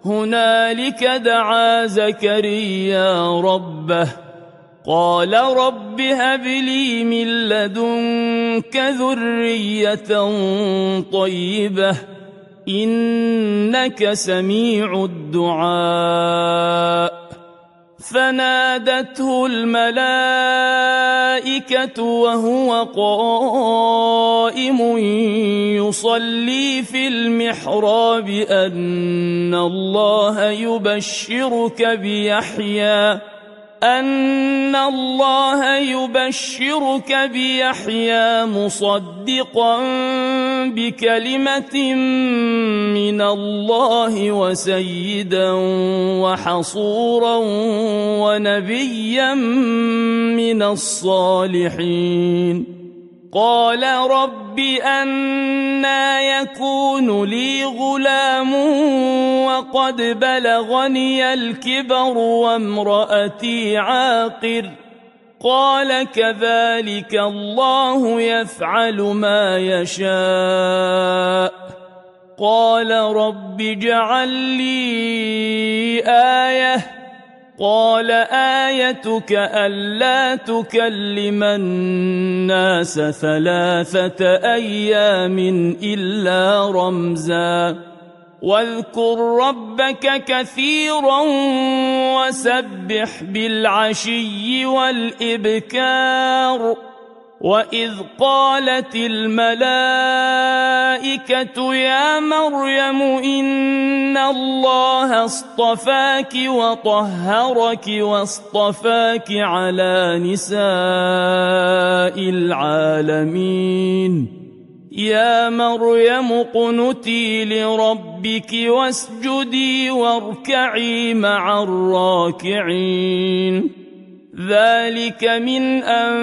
هنالك دعا زكريا ربه قال رب هب لي من لدنك ذرية طيبة إنك سميع الدعاء فنادته الملائكة وهو قائم يصلي في المحراب أن الله يبشرك بيحيى مصدقا بكلمة من الله وسيدا وحصورا ونبيا من الصالحين قال رب أنى يكون لي غلام وقد بلغني الكبر وامرأتي عاقر قال كذلك الله يفعل ما يشاء قال رب اجعل لي آية قال آيتك ألا تكلم الناس 3 أيام إلا رمزا واذكر ربك كثيرا وسبح بالعشي والإبكار وإذ قالت الملائكة يا مريم إن الله اصطفاك وطهرك واصطفاك على نساء العالمين يا مريم اقنتي لربك واسجدي واركعي مع الراكعين ذلك من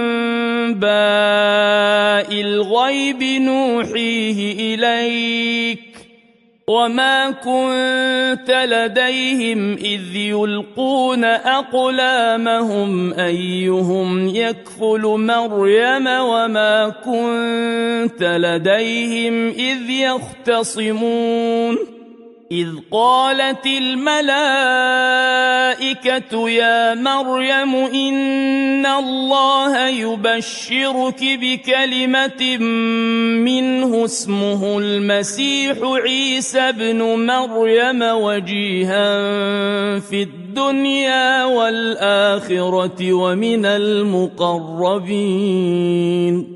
أنباء الغيب نوحيه إليك وما كنت لديهم إذ يلقون أقلامهم أيهم يكفل مريم وما كنت لديهم إذ يختصمون إذ قالت الملائكة يا مريم إن الله يبشرك بكلمة منه اسمه المسيح عيسى ابن مريم وجيها في الدنيا والآخرة ومن المقربين